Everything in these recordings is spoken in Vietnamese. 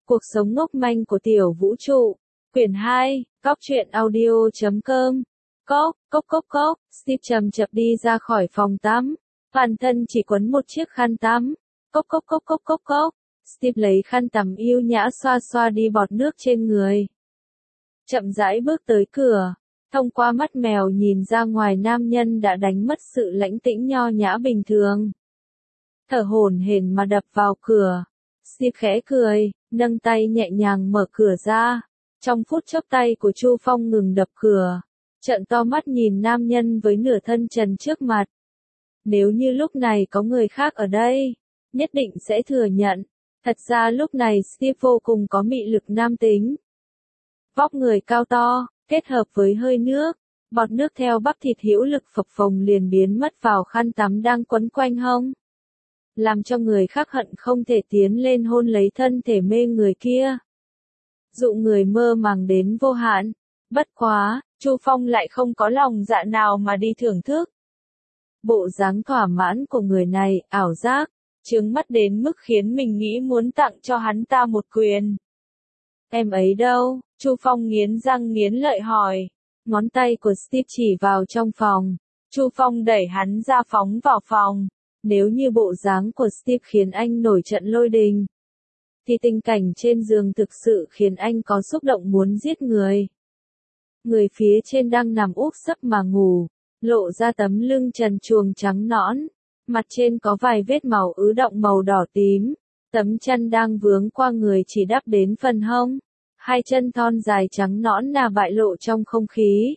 Cuộc sống ngốc manh của tiểu vũ trụ. Quyển 2, Cóc truyện audio.com. Cốc. Steve chậm chậm đi ra khỏi phòng tắm. Toàn thân chỉ quấn một chiếc khăn tắm. Cốc. Steve lấy khăn tắm yêu nhã xoa xoa đi bọt nước trên người. Chậm rãi bước tới cửa. Thông qua mắt mèo nhìn ra ngoài, nam nhân đã đánh mất sự lãnh tĩnh nho nhã bình thường. Thở hổn hển mà đập vào cửa. Steve khẽ cười, nâng tay nhẹ nhàng mở cửa ra. Trong phút chốc tay của Chu Phong ngừng đập cửa. Trợn to mắt nhìn nam nhân với nửa thân trần trước mặt. Nếu như lúc này có người khác ở đây, nhất định sẽ thừa nhận. Thật ra lúc này Steve vô cùng có mị lực nam tính. Vóc người cao to, kết hợp với hơi nước, bọt nước theo bắp thịt hữu lực phập phồng liền biến mất vào khăn tắm đang quấn quanh hông. Làm cho người khác hận không thể tiến lên hôn lấy thân thể mê người kia. Dụ người mơ màng đến vô hạn. Bất quá, Chu Phong lại không có lòng dạ nào mà đi thưởng thức. Bộ dáng thỏa mãn của người này, ảo giác, chướng mắt đến mức khiến mình nghĩ muốn tặng cho hắn ta một quyền. Em ấy đâu? Chu Phong nghiến răng nghiến lợi hỏi. Ngón tay của Steve chỉ vào trong phòng. Chu Phong đẩy hắn ra phóng vào phòng. Nếu như bộ dáng của Steve khiến anh nổi trận lôi đình, thì tình cảnh trên giường thực sự khiến anh có xúc động muốn giết người. Người phía trên đang nằm úp sấp mà ngủ, lộ ra tấm lưng trần truồng trắng nõn, mặt trên có vài vết máu ứ động màu đỏ tím, tấm chân đang vướng qua người chỉ đắp đến phần hông, hai chân thon dài trắng nõn nà bại lộ trong không khí.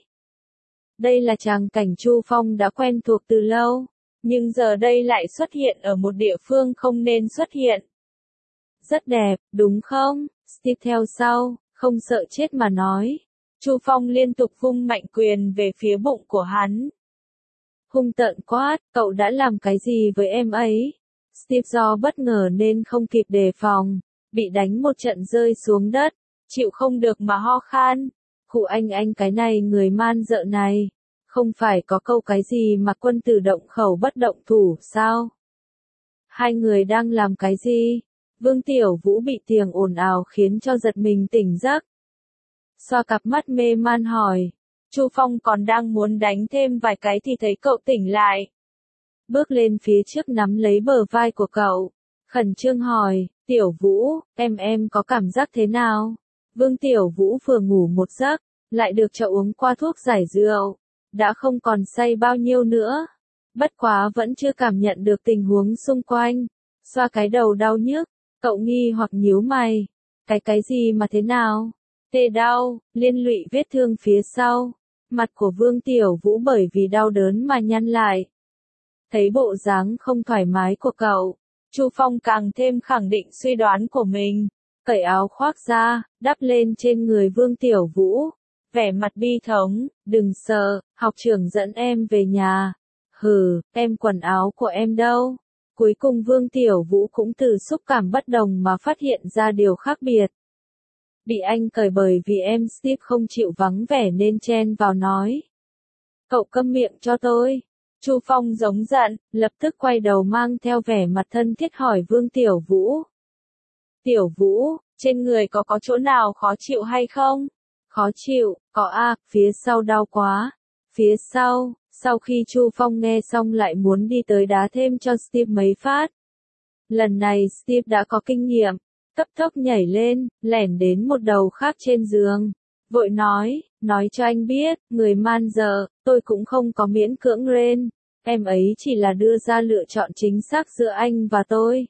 Đây là tràng cảnh Chu Phong đã quen thuộc từ lâu, nhưng giờ đây lại xuất hiện ở một địa phương không nên xuất hiện. Rất đẹp, đúng không? Steve theo sau, không sợ chết mà nói. Chu Phong liên tục vung mạnh quyền về phía bụng của hắn. Hung tợn quát, cậu đã làm cái gì với em ấy? Steve do bất ngờ nên không kịp đề phòng, bị đánh một trận rơi xuống đất, chịu không được mà ho khan. Khụ anh cái này người man dợ này, không phải có câu cái gì mà quân tử động khẩu bất động thủ sao? Hai người đang làm cái gì? Vương Tiểu Vũ bị tiếng ồn ào khiến cho giật mình tỉnh giấc. Xoa cặp mắt mê man hỏi. Chu Phong còn đang muốn đánh thêm vài cái thì thấy cậu tỉnh lại. Bước lên phía trước nắm lấy bờ vai của cậu. Khẩn trương hỏi, Tiểu Vũ, em có cảm giác thế nào? Vương Tiểu Vũ vừa ngủ một giấc, lại được cho uống qua thuốc giải rượu. Đã không còn say bao nhiêu nữa. Bất quá vẫn chưa cảm nhận được tình huống xung quanh. Xoa cái đầu đau nhức. Cậu nghi hoặc nhíu mày. Cái gì mà thế nào? Tê đau, liên lụy vết thương phía sau. Mặt của Vương Tiểu Vũ bởi vì đau đớn mà nhăn lại. Thấy bộ dáng không thoải mái của cậu, Chu Phong càng thêm khẳng định suy đoán của mình. Cởi áo khoác ra, đắp lên trên người Vương Tiểu Vũ. Vẻ mặt bi thống, đừng sợ, học trưởng dẫn em về nhà. Hừ, em quần áo của em đâu? Cuối cùng Vương Tiểu Vũ cũng từ xúc cảm bất đồng mà phát hiện ra điều khác biệt. Bị anh cởi bởi vì em Steve không chịu vắng vẻ nên chen vào nói. Cậu câm miệng cho tôi. Chu Phong giống giận, lập tức quay đầu mang theo vẻ mặt thân thiết hỏi Vương Tiểu Vũ. Tiểu Vũ, trên người có chỗ nào khó chịu hay không? Khó chịu, có phía sau đau quá. Phía sau. Sau khi Chu Phong nghe xong lại muốn đi tới đá thêm cho Steve mấy phát. Lần này Steve đã có kinh nghiệm, cấp tốc nhảy lên, lẻn đến một đầu khác trên giường. Vội nói cho anh biết, người man dợ, tôi cũng không có miễn cưỡng lên. Em ấy chỉ là đưa ra lựa chọn chính xác giữa anh và tôi.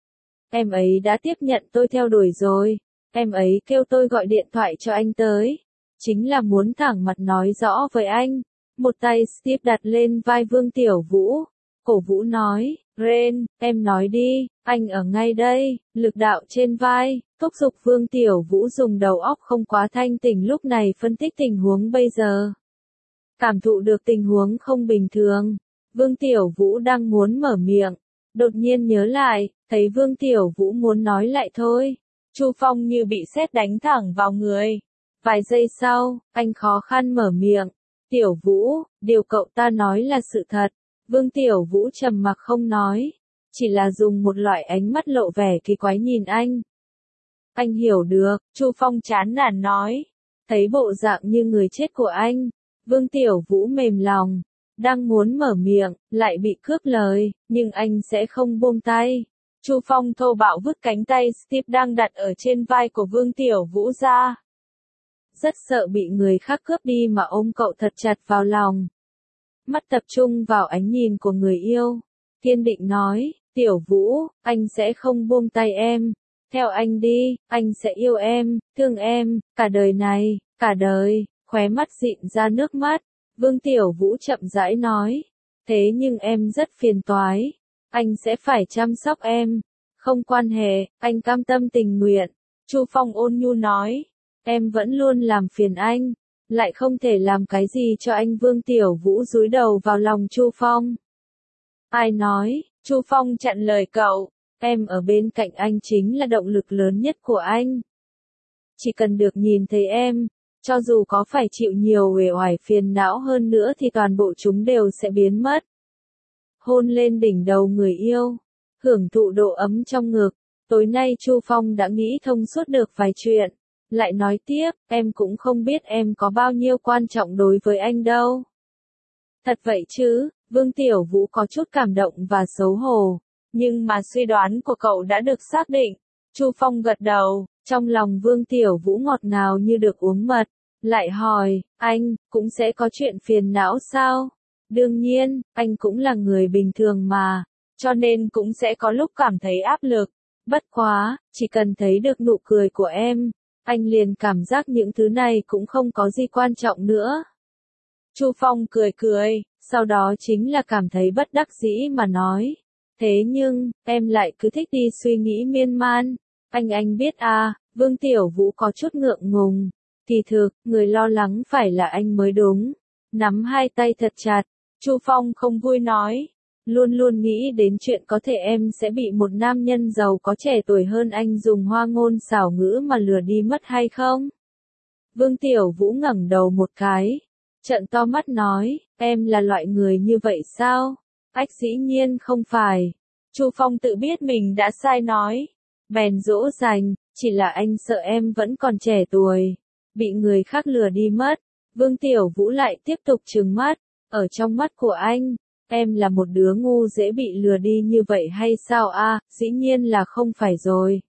Em ấy đã tiếp nhận tôi theo đuổi rồi. Em ấy kêu tôi gọi điện thoại cho anh tới. Chính là muốn thẳng mặt nói rõ với anh. Một tay Steve đặt lên vai Vương Tiểu Vũ. Cổ Vũ nói, Ren, em nói đi, anh ở ngay đây, lực đạo trên vai, thúc giục Vương Tiểu Vũ dùng đầu óc không quá thanh tỉnh lúc này phân tích tình huống bây giờ. Cảm thụ được tình huống không bình thường, Vương Tiểu Vũ đang muốn mở miệng, đột nhiên nhớ lại, thấy Vương Tiểu Vũ muốn nói lại thôi. Chu Phong như bị sét đánh thẳng vào người. Vài giây sau, anh khó khăn mở miệng. Tiểu Vũ, điều cậu ta nói là sự thật. Vương Tiểu Vũ trầm mặc không nói, chỉ là dùng một loại ánh mắt lộ vẻ kỳ quái nhìn anh. anh hiểu được, Chu Phong chán nản nói. Thấy bộ dạng như người chết của anh, Vương Tiểu Vũ mềm lòng, đang muốn mở miệng, lại bị cướp lời, nhưng anh sẽ không buông tay. Chu Phong thô bạo vứt cánh tay Steve đang đặt ở trên vai của Vương Tiểu Vũ ra. Rất sợ bị người khác cướp đi mà ôm cậu thật chặt vào lòng. Mắt tập trung vào ánh nhìn của người yêu. Kiên định nói, Tiểu Vũ, anh sẽ không buông tay em. Theo anh đi, anh sẽ yêu em, thương em, cả đời này, cả đời. Khóe mắt dịn ra nước mắt. Vương Tiểu Vũ chậm rãi nói. Thế nhưng em rất phiền toái. Anh sẽ phải chăm sóc em. Không quan hệ, anh cam tâm tình nguyện. Chu Phong ôn nhu nói. Em vẫn luôn làm phiền anh. Lại không thể làm cái gì cho anh. Vương Tiểu Vũ dúi đầu vào lòng Chu Phong. Ai nói, Chu Phong chặn lời cậu. Em ở bên cạnh anh chính là động lực lớn nhất của anh. Chỉ cần được nhìn thấy em, cho dù có phải chịu nhiều uể oải phiền não hơn nữa thì toàn bộ chúng đều sẽ biến mất. Hôn lên đỉnh đầu người yêu, hưởng thụ độ ấm trong ngực. Tối nay Chu Phong đã nghĩ thông suốt được vài chuyện. Lại nói tiếp, em cũng không biết em có bao nhiêu quan trọng đối với anh đâu. Thật vậy chứ, Vương Tiểu Vũ có chút cảm động và xấu hổ. Nhưng mà suy đoán của cậu đã được xác định. Chu Phong gật đầu, trong lòng Vương Tiểu Vũ ngọt ngào như được uống mật. Lại hỏi, anh, cũng sẽ có chuyện phiền não sao? Đương nhiên, anh cũng là người bình thường mà, cho nên cũng sẽ có lúc cảm thấy áp lực. Bất quá, chỉ cần thấy được nụ cười của em, anh liền cảm giác những thứ này cũng không có gì quan trọng nữa. Chu Phong cười cười, sau đó chính là cảm thấy bất đắc dĩ mà nói. Thế nhưng, em lại cứ thích đi suy nghĩ miên man. Anh biết à, Vương Tiểu Vũ có chút ngượng ngùng. Kỳ thực, người lo lắng phải là anh mới đúng. Nắm hai tay thật chặt, Chu Phong không vui nói. Luôn luôn nghĩ đến chuyện có thể em sẽ bị một nam nhân giàu có trẻ tuổi hơn anh dùng hoa ngôn xảo ngữ mà lừa đi mất hay không? Vương Tiểu Vũ ngẩng đầu một cái, trợn to mắt nói, em là loại người như vậy sao? Ách dĩ nhiên không phải. Chu Phong tự biết mình đã sai nói. Bèn dỗ dành, chỉ là anh sợ em vẫn còn trẻ tuổi. Bị người khác lừa đi mất. Vương Tiểu Vũ lại tiếp tục trừng mắt. Ở trong mắt của anh, em là một đứa ngu dễ bị lừa đi như vậy hay sao a? Dĩ nhiên là không phải rồi.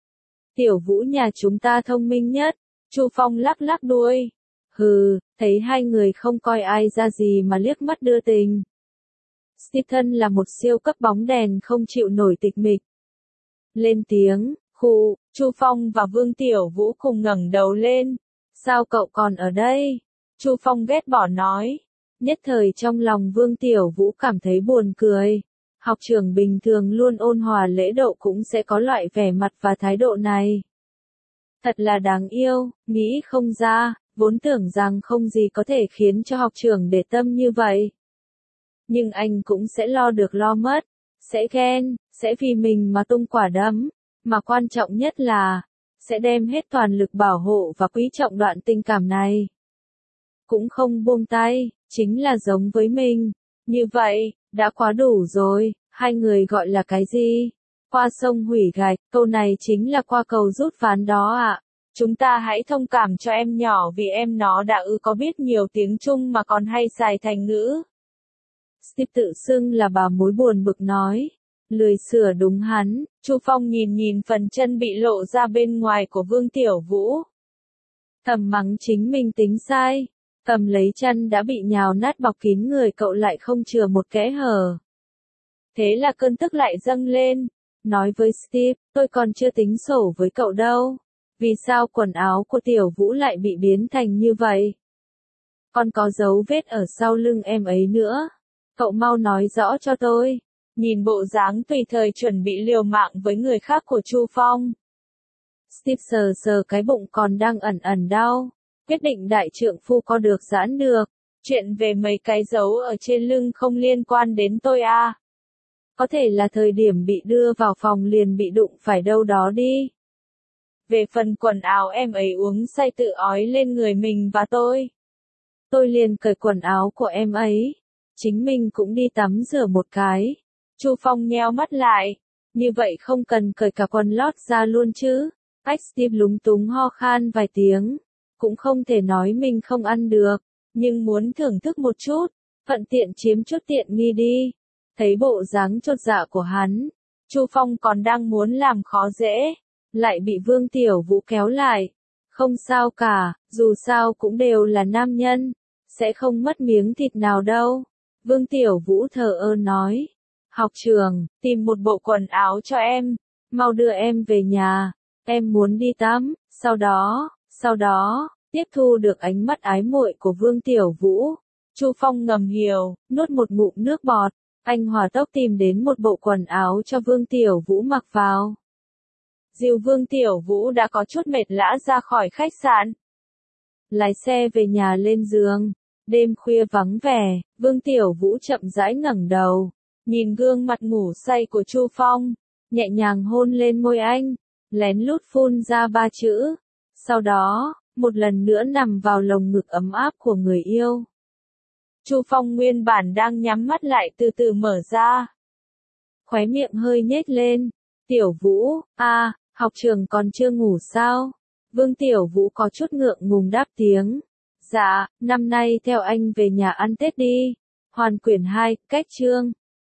Tiểu Vũ nhà chúng ta thông minh nhất. Chu Phong lắc lắc đuôi. Hừ, thấy hai người không coi ai ra gì mà liếc mắt đưa tình. Stephen là một siêu cấp bóng đèn không chịu nổi tịch mịch. Lên tiếng, khu, Chu Phong và Vương Tiểu Vũ cùng ngẩng đầu lên. Sao cậu còn ở đây? Chu Phong ghét bỏ nói. Nhất thời trong lòng Vương Tiểu Vũ cảm thấy buồn cười. Học trưởng bình thường luôn ôn hòa lễ độ cũng sẽ có loại vẻ mặt và thái độ này. Thật là đáng yêu, nghĩ không ra, vốn tưởng rằng không gì có thể khiến cho học trưởng để tâm như vậy. Nhưng anh cũng sẽ lo được lo mất, sẽ ghen, sẽ vì mình mà tung quả đấm, mà quan trọng nhất là, sẽ đem hết toàn lực bảo hộ và quý trọng đoạn tình cảm này. Cũng không buông tay, chính là giống với mình. Như vậy, đã quá đủ rồi, hai người gọi là cái gì? Qua sông hủy gạch, câu này chính là qua cầu rút ván đó ạ. Chúng ta hãy thông cảm cho em nhỏ vì em nó đã có biết nhiều tiếng Trung mà còn hay xài thành ngữ. Steve tự xưng là bà mối buồn bực nói. Lười sửa đúng hắn, Chu Phong nhìn phần chân bị lộ ra bên ngoài của Vương Tiểu Vũ. Thầm mắng chính mình tính sai. Cầm lấy chân đã bị nhào nát bọc kín người cậu lại không chừa một kẽ hở. Thế là cơn tức lại dâng lên. Nói với Steve, tôi còn chưa tính sổ với cậu đâu. Vì sao quần áo của Tiểu Vũ lại bị biến thành như vậy? Còn có dấu vết ở sau lưng em ấy nữa. Cậu mau nói rõ cho tôi. Nhìn bộ dáng tùy thời chuẩn bị liều mạng với người khác của Chu Phong. Steve sờ sờ cái bụng còn đang ẩn đau. Quyết định đại trượng phu có được giãn được. Chuyện về mấy cái dấu ở trên lưng không liên quan đến tôi à. Có thể là thời điểm bị đưa vào phòng liền bị đụng phải đâu đó đi. Về phần quần áo em ấy uống say tự ói lên người mình và tôi liền cởi quần áo của em ấy. Chính mình cũng đi tắm rửa một cái. Chu Phong nheo mắt lại. Như vậy không cần cởi cả quần lót ra luôn chứ. Steve lúng túng ho khan vài tiếng, cũng không thể nói mình không ăn được, nhưng muốn thưởng thức một chút, thuận tiện chiếm chút tiện nghi đi. Thấy bộ dáng chột dạ của hắn, Chu Phong còn đang muốn làm khó dễ, lại bị Vương Tiểu Vũ kéo lại. Không sao cả, dù sao cũng đều là nam nhân, sẽ không mất miếng thịt nào đâu. Vương Tiểu Vũ thờ ơ nói. Học trường, tìm một bộ quần áo cho em, mau đưa em về nhà, em muốn đi tắm, sau đó, tiếp thu được ánh mắt ái muội của Vương Tiểu Vũ. Chu Phong ngầm hiểu, nuốt một ngụm nước bọt, anh hòa tốc tìm đến một bộ quần áo cho Vương Tiểu Vũ mặc vào. Dìu Vương Tiểu Vũ đã có chút mệt lã ra khỏi khách sạn. Lái xe về nhà lên giường, đêm khuya vắng vẻ, Vương Tiểu Vũ chậm rãi ngẩng đầu, nhìn gương mặt ngủ say của Chu Phong, nhẹ nhàng hôn lên môi anh, lén lút phun ra 3 chữ. Sau đó, một lần nữa nằm vào lồng ngực ấm áp của người yêu. Chu Phong nguyên bản đang nhắm mắt lại từ từ mở ra. Khóe miệng hơi nhếch lên. Tiểu Vũ, học trường còn chưa ngủ sao? Vương Tiểu Vũ có chút ngượng ngùng đáp tiếng. Dạ, năm nay theo anh về nhà ăn Tết đi. Hoàn quyển 2, cách chương.